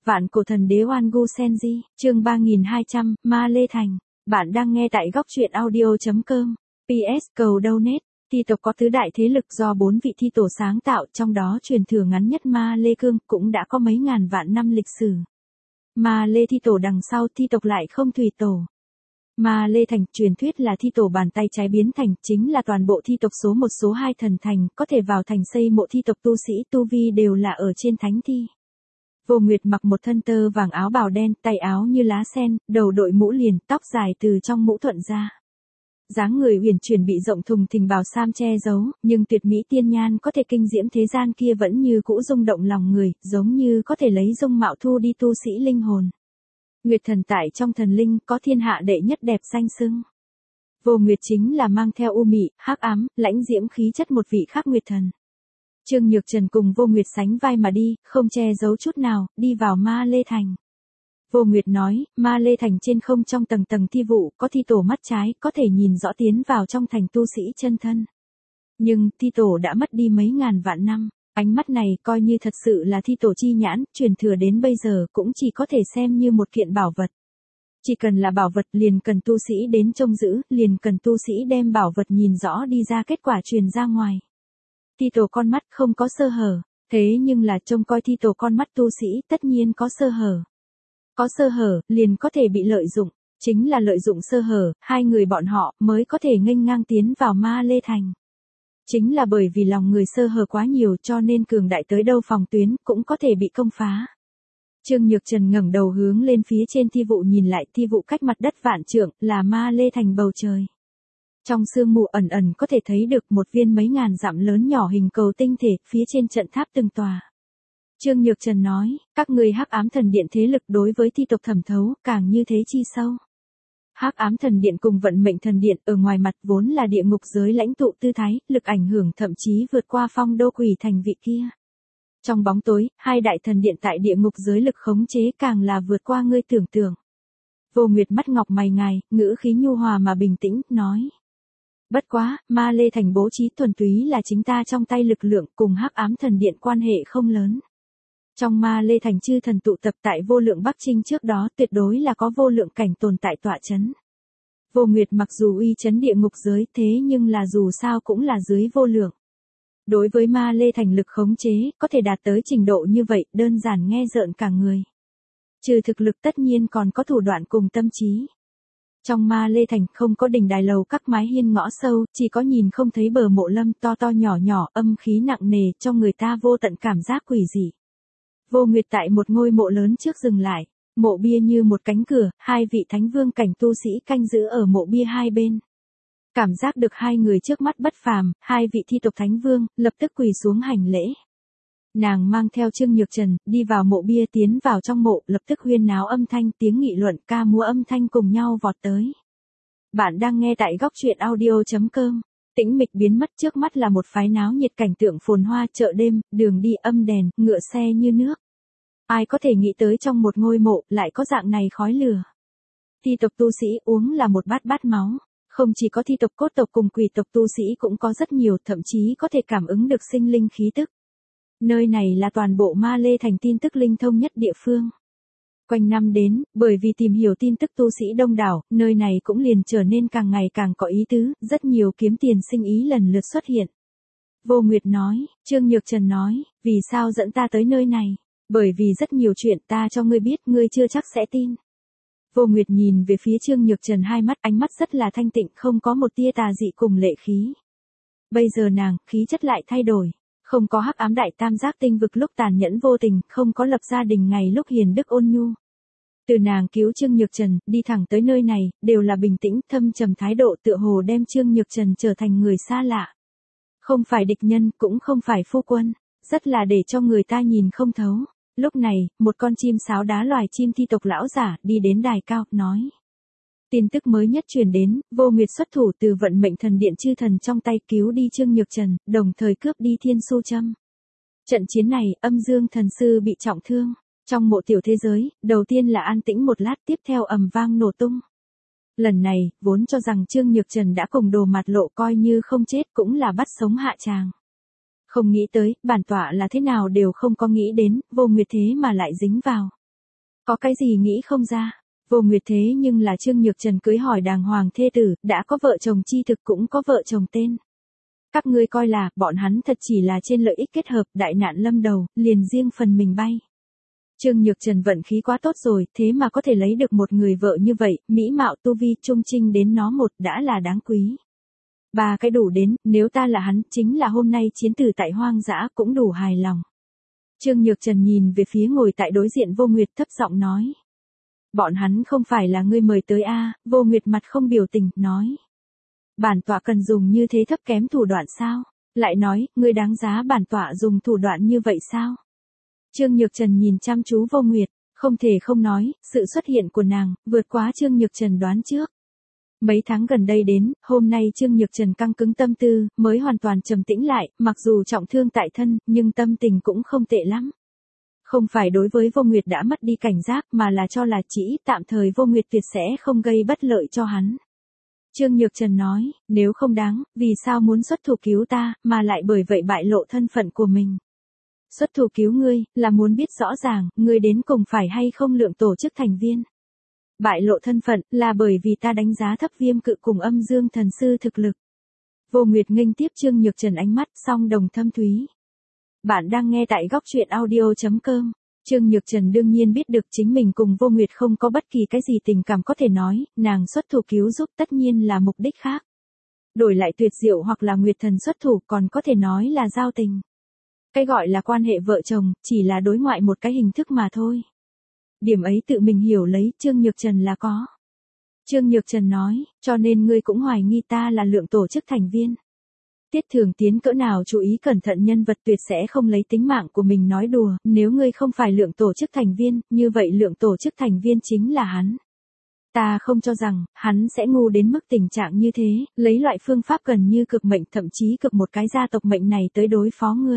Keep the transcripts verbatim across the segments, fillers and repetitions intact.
Vạn cổ thần đế Oan Gu Senji, chương ba nghìn hai trăm, Ma Lê Thành. Bạn đang nghe tại góc truyện audio chấm com. pê ét cầu donate. Thi tộc có tứ đại thế lực do bốn vị thi tổ sáng tạo, trong đó truyền thừa ngắn nhất Ma Lê Cương cũng đã có mấy ngàn vạn năm lịch sử. Ma Lê thi tổ đằng sau thi tộc lại không tùy tổ. Ma Lê Thành truyền thuyết là thi tổ bàn tay trái biến thành, chính là toàn bộ thi tộc số một số hai thần thành, có thể vào thành xây mộ thi tộc tu sĩ tu vi đều là ở trên thánh thi. Vô Nguyệt mặc một thân tơ vàng áo bào đen, tay áo như lá sen, đầu đội mũ liền, tóc dài từ trong mũ thuận ra. Dáng người uyển chuyển bị rộng thùng thình bào sam che giấu, nhưng tuyệt mỹ tiên nhan có thể kinh diễm thế gian kia vẫn như cũ rung động lòng người, giống như có thể lấy dung mạo thu đi tu sĩ linh hồn. Nguyệt thần tại trong thần linh có thiên hạ đệ nhất đẹp danh xưng. Vô Nguyệt chính là mang theo u mị, hắc ám, lãnh diễm khí chất một vị khác Nguyệt thần. Trương Nhược Trần cùng Vô Nguyệt sánh vai mà đi, không che giấu chút nào, đi vào Ma Lê Thành. Vô Nguyệt nói, Ma Lê Thành trên không trong tầng tầng thi vụ, có thi tổ mắt trái, có thể nhìn rõ tiến vào trong thành tu sĩ chân thân. Nhưng, thi tổ đã mất đi mấy ngàn vạn năm, ánh mắt này coi như thật sự là thi tổ chi nhãn, truyền thừa đến bây giờ cũng chỉ có thể xem như một kiện bảo vật. Chỉ cần là bảo vật liền cần tu sĩ đến trông giữ, liền cần tu sĩ đem bảo vật nhìn rõ đi ra kết quả truyền ra ngoài. Thi tổ con mắt không có sơ hở, thế nhưng là trông coi thi tổ con mắt tu sĩ tất nhiên có sơ hở. Có sơ hở, liền có thể bị lợi dụng, chính là lợi dụng sơ hở, hai người bọn họ mới có thể nghênh ngang tiến vào Ma Lê Thành. Chính là bởi vì lòng người sơ hở quá nhiều cho nên cường đại tới đâu phòng tuyến cũng có thể bị công phá. Trương Nhược Trần ngẩng đầu hướng lên phía trên thi vụ nhìn lại, thi vụ cách mặt đất vạn trượng là Ma Lê Thành bầu trời. Trong sương mù ẩn ẩn có thể thấy được một viên mấy ngàn dặm lớn nhỏ hình cầu tinh thể, phía trên trận tháp từng tòa. Trương Nhược Trần nói, các người Hắc Ám Thần Điện thế lực đối với thi tộc thẩm thấu, càng như thế chi sâu. Hắc Ám Thần Điện cùng Vận Mệnh Thần Điện ở ngoài mặt vốn là địa ngục giới lãnh tụ tư thái, lực ảnh hưởng thậm chí vượt qua Phong Đô Quỷ Thành vị kia. Trong bóng tối, hai đại thần điện tại địa ngục giới lực khống chế càng là vượt qua ngươi tưởng tượng. Vô Nguyệt mắt ngọc mày ngài, ngữ khí nhu hòa mà bình tĩnh, nói. Bất quá, Ma Lê Thành bố trí thuần túy là chính ta trong tay lực lượng, cùng Hắc Ám Thần Điện quan hệ không lớn. Trong Ma Lê Thành chư thần tụ tập tại vô lượng Bắc Trinh trước đó tuyệt đối là có vô lượng cảnh tồn tại tọa chấn. Vô Nguyệt mặc dù uy chấn địa ngục giới thế nhưng là dù sao cũng là dưới vô lượng. Đối với Ma Lê Thành lực khống chế, có thể đạt tới trình độ như vậy, đơn giản nghe rợn cả người. Trừ thực lực tất nhiên còn có thủ đoạn cùng tâm trí. Trong Ma Lê Thành không có đình đài lầu các mái hiên ngõ sâu, chỉ có nhìn không thấy bờ mộ lâm to to nhỏ nhỏ, âm khí nặng nề cho người ta vô tận cảm giác quỷ dị. Vô Nguyệt tại một ngôi mộ lớn trước dừng lại, mộ bia như một cánh cửa, hai vị thánh vương cảnh tu sĩ canh giữ ở mộ bia hai bên. Cảm giác được hai người trước mắt bất phàm, hai vị thi tộc thánh vương, lập tức quỳ xuống hành lễ. Nàng mang theo Trương Nhược Trần, đi vào mộ bia tiến vào trong mộ, lập tức huyên náo âm thanh tiếng nghị luận ca múa âm thanh cùng nhau vọt tới. Bạn đang nghe tại góc truyện audio chấm com. Tĩnh mịch biến mất, trước mắt là một phái náo nhiệt cảnh tượng phồn hoa chợ đêm, đường đi âm đèn, ngựa xe như nước. Ai có thể nghĩ tới trong một ngôi mộ lại có dạng này khói lửa. Thi tộc tu sĩ uống là một bát bát máu. Không chỉ có thi tộc cốt tộc cùng quỷ tộc tu sĩ cũng có rất nhiều, thậm chí có thể cảm ứng được sinh linh khí tức. Nơi này là toàn bộ Ma Lê Thành tin tức linh thông nhất địa phương. Quanh năm đến, bởi vì tìm hiểu tin tức tu sĩ đông đảo, nơi này cũng liền trở nên càng ngày càng có ý tứ, rất nhiều kiếm tiền sinh ý lần lượt xuất hiện. Vô Nguyệt nói, Trương Nhược Trần nói, vì sao dẫn ta tới nơi này? Bởi vì rất nhiều chuyện ta cho ngươi biết, ngươi chưa chắc sẽ tin. Vô Nguyệt nhìn về phía Trương Nhược Trần hai mắt, ánh mắt rất là thanh tịnh, không có một tia tà dị cùng lệ khí. Bây giờ nàng, khí chất lại thay đổi. Không có hắc ám đại tam giác tinh vực lúc tàn nhẫn vô tình, không có lập gia đình ngày lúc hiền đức ôn nhu. Từ nàng cứu Trương Nhược Trần, đi thẳng tới nơi này, đều là bình tĩnh, thâm trầm thái độ tựa hồ đem Trương Nhược Trần trở thành người xa lạ. Không phải địch nhân, cũng không phải phu quân, rất là để cho người ta nhìn không thấu. Lúc này, một con chim sáo đá loài chim thi tộc lão giả đi đến đài cao, nói. Tin tức mới nhất truyền đến, Vô Nguyệt xuất thủ từ Vận Mệnh Thần Điện chư thần trong tay cứu đi Trương Nhược Trần, đồng thời cướp đi Thiên Su Châm. Trận chiến này, Âm Dương thần sư bị trọng thương. Trong mộ tiểu thế giới, đầu tiên là an tĩnh một lát, tiếp theo ầm vang nổ tung. Lần này, vốn cho rằng Trương Nhược Trần đã cùng đồ mặt lộ coi như không chết cũng là bắt sống hạ tràng. Không nghĩ tới, bản tọa là thế nào đều không có nghĩ đến, Vô Nguyệt thế mà lại dính vào. Có cái gì nghĩ không ra? Vô Nguyệt thế nhưng là Trương Nhược Trần cưới hỏi đàng hoàng thê tử, đã có vợ chồng chi thực cũng có vợ chồng tên. Các ngươi coi là, bọn hắn thật chỉ là trên lợi ích kết hợp, đại nạn lâm đầu, liền riêng phần mình bay. Trương Nhược Trần vận khí quá tốt rồi, thế mà có thể lấy được một người vợ như vậy, mỹ mạo tu vi trung trinh đến nó một đã là đáng quý. Ba cái đủ đến, nếu ta là hắn, chính là hôm nay chiến tử tại hoang dã cũng đủ hài lòng. Trương Nhược Trần nhìn về phía ngồi tại đối diện Vô Nguyệt thấp giọng nói. Bọn hắn không phải là ngươi mời tới a? Vô Nguyệt mặt không biểu tình, nói. Bản tọa cần dùng như thế thấp kém thủ đoạn sao? Lại nói, ngươi đáng giá bản tọa dùng thủ đoạn như vậy sao? Trương Nhược Trần nhìn chăm chú Vô Nguyệt, không thể không nói, sự xuất hiện của nàng, vượt quá Trương Nhược Trần đoán trước. Mấy tháng gần đây đến, hôm nay Trương Nhược Trần căng cứng tâm tư, mới hoàn toàn trầm tĩnh lại, mặc dù trọng thương tại thân, nhưng tâm tình cũng không tệ lắm. Không phải đối với Vô Nguyệt đã mất đi cảnh giác, mà là cho là chỉ tạm thời Vô Nguyệt tuyệt sẽ không gây bất lợi cho hắn. Trương Nhược Trần nói, nếu không đáng, vì sao muốn xuất thủ cứu ta, mà lại bởi vậy bại lộ thân phận của mình. Xuất thủ cứu ngươi, là muốn biết rõ ràng, ngươi đến cùng phải hay không lượng tổ chức thành viên. Bại lộ thân phận, là bởi vì ta đánh giá thấp Viêm Cự cùng Âm Dương Thần Sư thực lực. Vô Nguyệt nghênh tiếp Trương Nhược Trần ánh mắt, song đồng thâm thúy. Bạn đang nghe tại góc truyện audio chấm com. Trương Nhược Trần đương nhiên biết được chính mình cùng Vô Nguyệt không có bất kỳ cái gì tình cảm có thể nói, nàng xuất thủ cứu giúp tất nhiên là mục đích khác. Đổi lại Tuyệt Diệu hoặc là Nguyệt Thần xuất thủ còn có thể nói là giao tình. Cái gọi là quan hệ vợ chồng, chỉ là đối ngoại một cái hình thức mà thôi. Điểm ấy tự mình hiểu lấy, Trương Nhược Trần là có. Trương Nhược Trần nói, cho nên ngươi cũng hoài nghi ta là lượng tổ chức thành viên. Tiết Thường Tiến cỡ nào chú ý cẩn thận nhân vật tuyệt sẽ không lấy tính mạng của mình nói đùa, nếu ngươi không phải lượng tổ chức thành viên, như vậy lượng tổ chức thành viên chính là hắn. Ta không cho rằng, hắn sẽ ngu đến mức tình trạng như thế, lấy loại phương pháp gần như cực mệnh thậm chí cực một cái gia tộc mệnh này tới đối phó ngươi.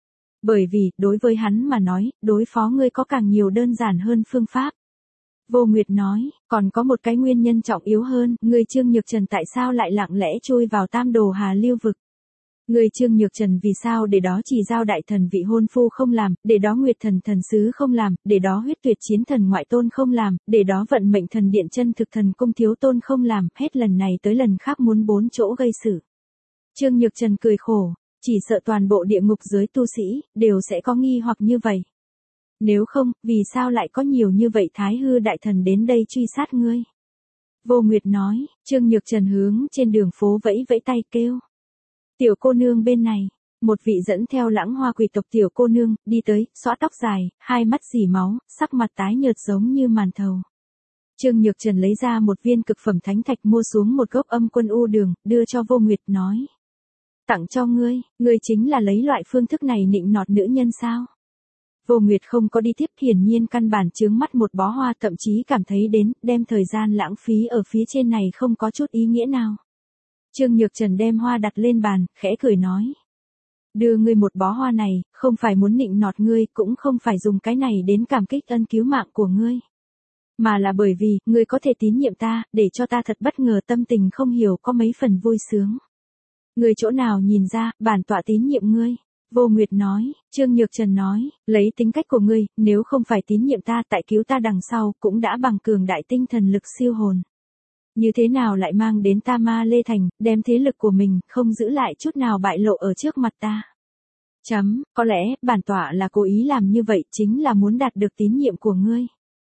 Bởi vì, đối với hắn mà nói, đối phó ngươi có càng nhiều đơn giản hơn phương pháp. Vô Nguyệt nói, còn có một cái nguyên nhân trọng yếu hơn, ngươi Trương Nhược Trần tại sao lại lặng lẽ chui vào Tam Đồ Hà Lưu vực. Ngươi Trương Nhược Trần vì sao để đó chỉ giao đại thần vị hôn phu không làm, để đó Nguyệt Thần thần sứ không làm, để đó huyết tuyệt chiến thần ngoại tôn không làm, để đó vận mệnh thần điện chân thực thần cung thiếu tôn không làm, hết lần này tới lần khác muốn bốn chỗ gây sự. Trương Nhược Trần cười khổ, chỉ sợ toàn bộ địa ngục giới tu sĩ, đều sẽ có nghi hoặc như vậy. Nếu không, vì sao lại có nhiều như vậy Thái Hư đại thần đến đây truy sát ngươi? Vô Nguyệt nói, Trương Nhược Trần hướng trên đường phố vẫy vẫy tay kêu. Tiểu cô nương bên này, một vị dẫn theo Lãng Hoa quỷ tộc tiểu cô nương, đi tới, xõa tóc dài, hai mắt dỉ máu, sắc mặt tái nhợt giống như màn thầu. Trương Nhược Trần lấy ra một viên cực phẩm thánh thạch mua xuống một gốc âm quân u đường, đưa cho Vô Nguyệt nói. Tặng cho ngươi, ngươi chính là lấy loại phương thức này nịnh nọt nữ nhân sao? Vô Nguyệt không có đi tiếp, hiển nhiên căn bản chướng mắt một bó hoa, thậm chí cảm thấy đến, đem thời gian lãng phí ở phía trên này không có chút ý nghĩa nào. Trương Nhược Trần đem hoa đặt lên bàn, khẽ cười nói. Đưa ngươi một bó hoa này, không phải muốn nịnh nọt ngươi, cũng không phải dùng cái này đến cảm kích ân cứu mạng của ngươi. Mà là bởi vì, ngươi có thể tín nhiệm ta, để cho ta thật bất ngờ tâm tình không hiểu có mấy phần vui sướng. Ngươi chỗ nào nhìn ra, bản tọa tín nhiệm ngươi. Vô Nguyệt nói, Trương Nhược Trần nói, lấy tính cách của ngươi, nếu không phải tín nhiệm ta tại cứu ta đằng sau, cũng đã bằng cường đại tinh thần lực siêu hồn. Như thế nào lại mang đến ta Ma Lê Thành, đem thế lực của mình, không giữ lại chút nào bại lộ ở trước mặt ta. Chấm, có lẽ, bản tọa là cố ý làm như vậy, chính là muốn đạt được tín nhiệm của ngươi.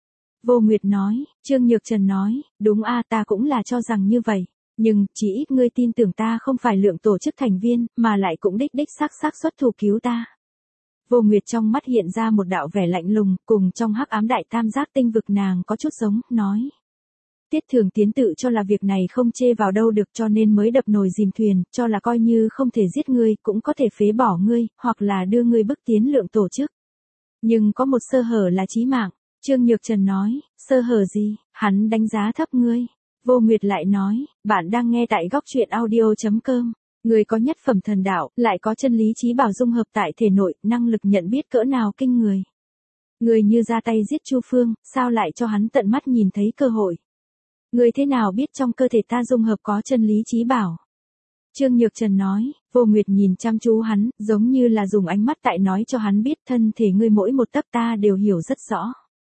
Vô Nguyệt nói, Trương Nhược Trần nói, đúng a, ta cũng là cho rằng như vậy. Nhưng, chỉ ít ngươi tin tưởng ta không phải lượng tổ chức thành viên, mà lại cũng đích đích xác xác xuất thủ cứu ta. Vô Nguyệt trong mắt hiện ra một đạo vẻ lạnh lùng, cùng trong hắc ám đại tam giác tinh vực nàng có chút giống, nói. Tiết Thường Tiến tự cho là việc này không chê vào đâu được cho nên mới đập nồi dìm thuyền, cho là coi như không thể giết ngươi, cũng có thể phế bỏ ngươi, hoặc là đưa ngươi bức tiến lượng tổ chức. Nhưng có một sơ hở là chí mạng, Trương Nhược Trần nói, sơ hở gì, hắn đánh giá thấp ngươi. Vô Nguyệt lại nói, bạn đang nghe tại góc truyện audio chấm com. Người có nhất phẩm thần đạo, lại có chân lý trí bảo dung hợp tại thể nội, năng lực nhận biết cỡ nào kinh người. Người như ra tay giết Chu Phương, sao lại cho hắn tận mắt nhìn thấy cơ hội. Người thế nào biết trong cơ thể ta dung hợp có chân lý trí bảo. Trương Nhược Trần nói, Vô Nguyệt nhìn chăm chú hắn, giống như là dùng ánh mắt tại nói cho hắn biết thân thể ngươi mỗi một tấc ta đều hiểu rất rõ.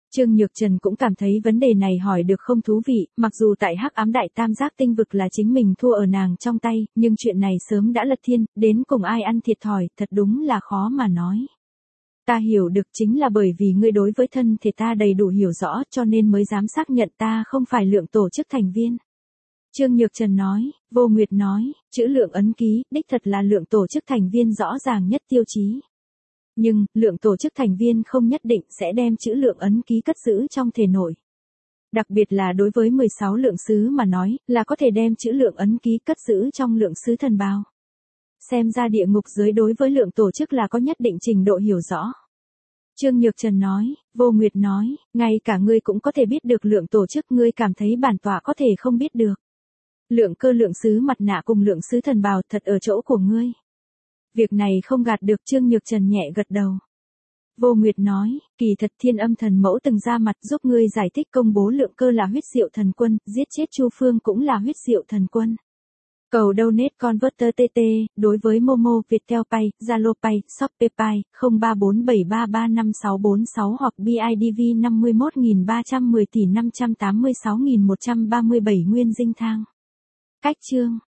Trương Nhược Trần cũng cảm thấy vấn đề này hỏi được không thú vị, mặc dù tại Hắc Ám Đại Tam Giác tinh vực là chính mình thua ở nàng trong tay, nhưng chuyện này sớm đã lật thiên, đến cùng ai ăn thiệt thòi, thật đúng là khó mà nói. Ta hiểu được chính là bởi vì ngươi đối với thân thể ta đầy đủ hiểu rõ cho nên mới dám xác nhận ta không phải lượng tổ chức thành viên. Trương Nhược Trần nói, Vô Nguyệt nói, chữ lượng ấn ký, đích thật là lượng tổ chức thành viên rõ ràng nhất tiêu chí. Nhưng, lượng tổ chức thành viên không nhất định sẽ đem chữ lượng ấn ký cất giữ trong thể nội. Đặc biệt là đối với mười sáu lượng sứ mà nói, là có thể đem chữ lượng ấn ký cất giữ trong lượng sứ thần bào. Xem ra địa ngục giới đối với lượng tổ chức là có nhất định trình độ hiểu rõ. Trương Nhược Trần nói, Vô Nguyệt nói, ngay cả ngươi cũng có thể biết được lượng tổ chức, ngươi cảm thấy bản tọa có thể không biết được. Lượng cơ lượng sứ mặt nạ cùng lượng sứ thần bào thật ở chỗ của ngươi. Việc này không gạt được. Trương Nhược Trần nhẹ gật đầu. Vô Nguyệt nói, kỳ thật Thiên Âm Thần Mẫu từng ra mặt giúp ngươi giải thích công bố lượng cơ là huyết diệu thần quân, giết chết Chu Phương cũng là huyết diệu thần quân. Cầu donate converter tê tê, đối với Momo, Viettel Pay, Zalo Pay, Shopee Pay, không ba bốn bảy ba ba năm sáu bốn sáu hoặc bê i đê vê năm mươi mốt nghìn ba trăm mười tỷ năm trăm tám mươi sáu nghìn một trăm ba mươi bảy Nguyên Dinh Thang. Cách chương